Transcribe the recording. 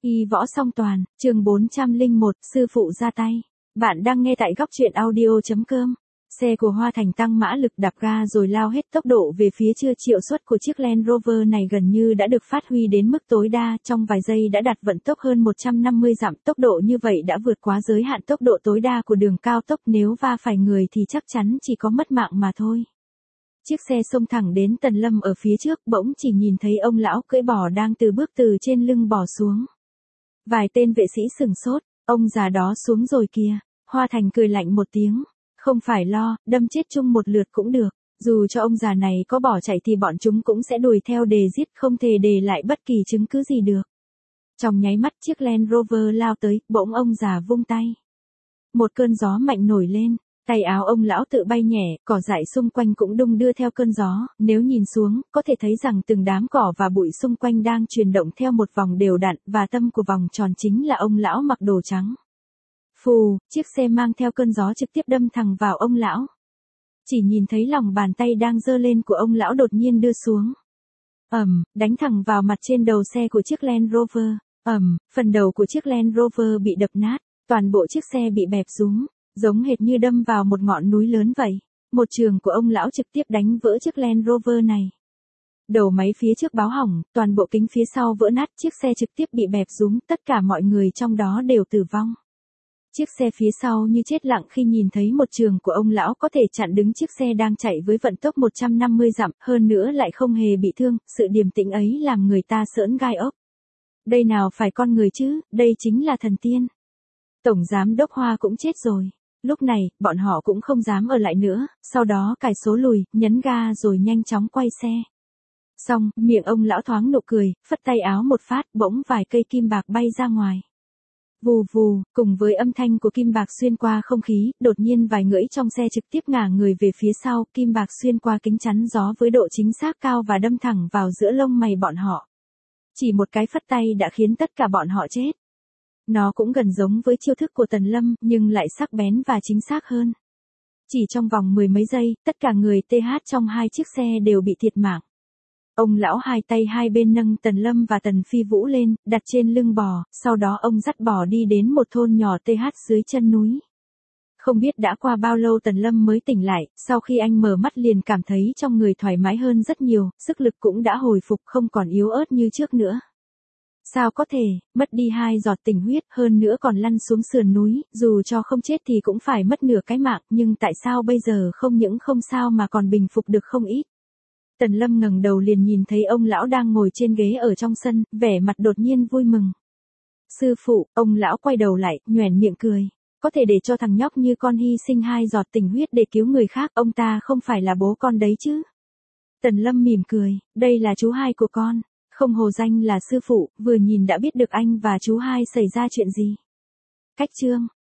Y võ song toàn, chương 401, sư phụ ra tay. Bạn đang nghe tại góc truyện audio.com. Xe của Hoa Thành tăng mã lực đạp ga rồi lao hết tốc độ về phía chưa triệu suất của chiếc Land Rover này gần như đã được phát huy đến mức tối đa, trong vài giây đã đạt vận tốc hơn 150 dặm. Tốc độ như vậy đã vượt quá giới hạn tốc độ tối đa của đường cao tốc, nếu va phải người thì chắc chắn chỉ có mất mạng mà thôi. Chiếc xe xông thẳng đến Tần Lâm ở phía trước, bỗng chỉ nhìn thấy ông lão cưỡi bò đang bước từ trên lưng bò xuống. Vài tên vệ sĩ sửng sốt, ông già đó xuống rồi kìa. Hoa Thành cười lạnh một tiếng, không phải lo, đâm chết chung một lượt cũng được, dù cho ông già này có bỏ chạy thì bọn chúng cũng sẽ đuổi theo để giết, không thể để lại bất kỳ chứng cứ gì được. Trong nháy mắt chiếc Land Rover lao tới, bỗng ông già vung tay. Một cơn gió mạnh nổi lên, tay áo ông lão tự bay nhẹ, cỏ dại xung quanh cũng đung đưa theo cơn gió, nếu nhìn xuống, có thể thấy rằng từng đám cỏ và bụi xung quanh đang chuyển động theo một vòng đều đặn, và tâm của vòng tròn chính là ông lão mặc đồ trắng. Phù, chiếc xe mang theo cơn gió trực tiếp đâm thẳng vào ông lão. Chỉ nhìn thấy lòng bàn tay đang giơ lên của ông lão đột nhiên đưa xuống. Đánh thẳng vào mặt trên đầu xe của chiếc Land Rover. Phần đầu của chiếc Land Rover bị đập nát, toàn bộ chiếc xe bị bẹp rúm, giống hệt như đâm vào một ngọn núi lớn vậy. Một trường của ông lão trực tiếp đánh vỡ chiếc Land Rover này. Đầu máy phía trước báo hỏng, toàn bộ kính phía sau vỡ nát, chiếc xe trực tiếp bị bẹp rúm, tất cả mọi người trong đó đều tử vong. Chiếc xe phía sau như chết lặng khi nhìn thấy một trường của ông lão có thể chặn đứng chiếc xe đang chạy với vận tốc 150 dặm, hơn nữa lại không hề bị thương, sự điềm tĩnh ấy làm người ta sởn gai ốc. Đây nào phải con người chứ, đây chính là thần tiên. Tổng giám đốc Hoa cũng chết rồi. Lúc này, bọn họ cũng không dám ở lại nữa, sau đó cài số lùi, nhấn ga rồi nhanh chóng quay xe. Xong, miệng ông lão thoáng nụ cười, phất tay áo một phát, bỗng vài cây kim bạc bay ra ngoài. Vù vù, cùng với âm thanh của kim bạc xuyên qua không khí, đột nhiên vài ngưỡi trong xe trực tiếp ngả người về phía sau, kim bạc xuyên qua kính chắn gió với độ chính xác cao và đâm thẳng vào giữa lông mày bọn họ. Chỉ một cái phất tay đã khiến tất cả bọn họ chết. Nó cũng gần giống với chiêu thức của Tần Lâm, nhưng lại sắc bén và chính xác hơn. Chỉ trong vòng mười mấy giây, tất cả người TH trong hai chiếc xe đều bị thiệt mạng. Ông lão hai tay hai bên nâng Tần Lâm và Tần Phi Vũ lên, đặt trên lưng bò, sau đó ông dắt bò đi đến một thôn nhỏ TH dưới chân núi. Không biết đã qua bao lâu Tần Lâm mới tỉnh lại, sau khi anh mở mắt liền cảm thấy trong người thoải mái hơn rất nhiều, sức lực cũng đã hồi phục, không còn yếu ớt như trước nữa. Sao có thể, mất đi 2 giọt tình huyết, hơn nữa còn lăn xuống sườn núi, dù cho không chết thì cũng phải mất nửa cái mạng, nhưng tại sao bây giờ không những không sao mà còn bình phục được không ít. Tần Lâm ngẩng đầu liền nhìn thấy ông lão đang ngồi trên ghế ở trong sân, vẻ mặt đột nhiên vui mừng. Sư phụ, ông lão quay đầu lại, nhoẻn miệng cười. Có thể để cho thằng nhóc như con hy sinh 2 giọt tình huyết để cứu người khác, ông ta không phải là bố con đấy chứ. Tần Lâm mỉm cười, đây là chú hai của con. Không hổ danh là sư phụ, vừa nhìn đã biết được anh và chú hai xảy ra chuyện gì. Cách chương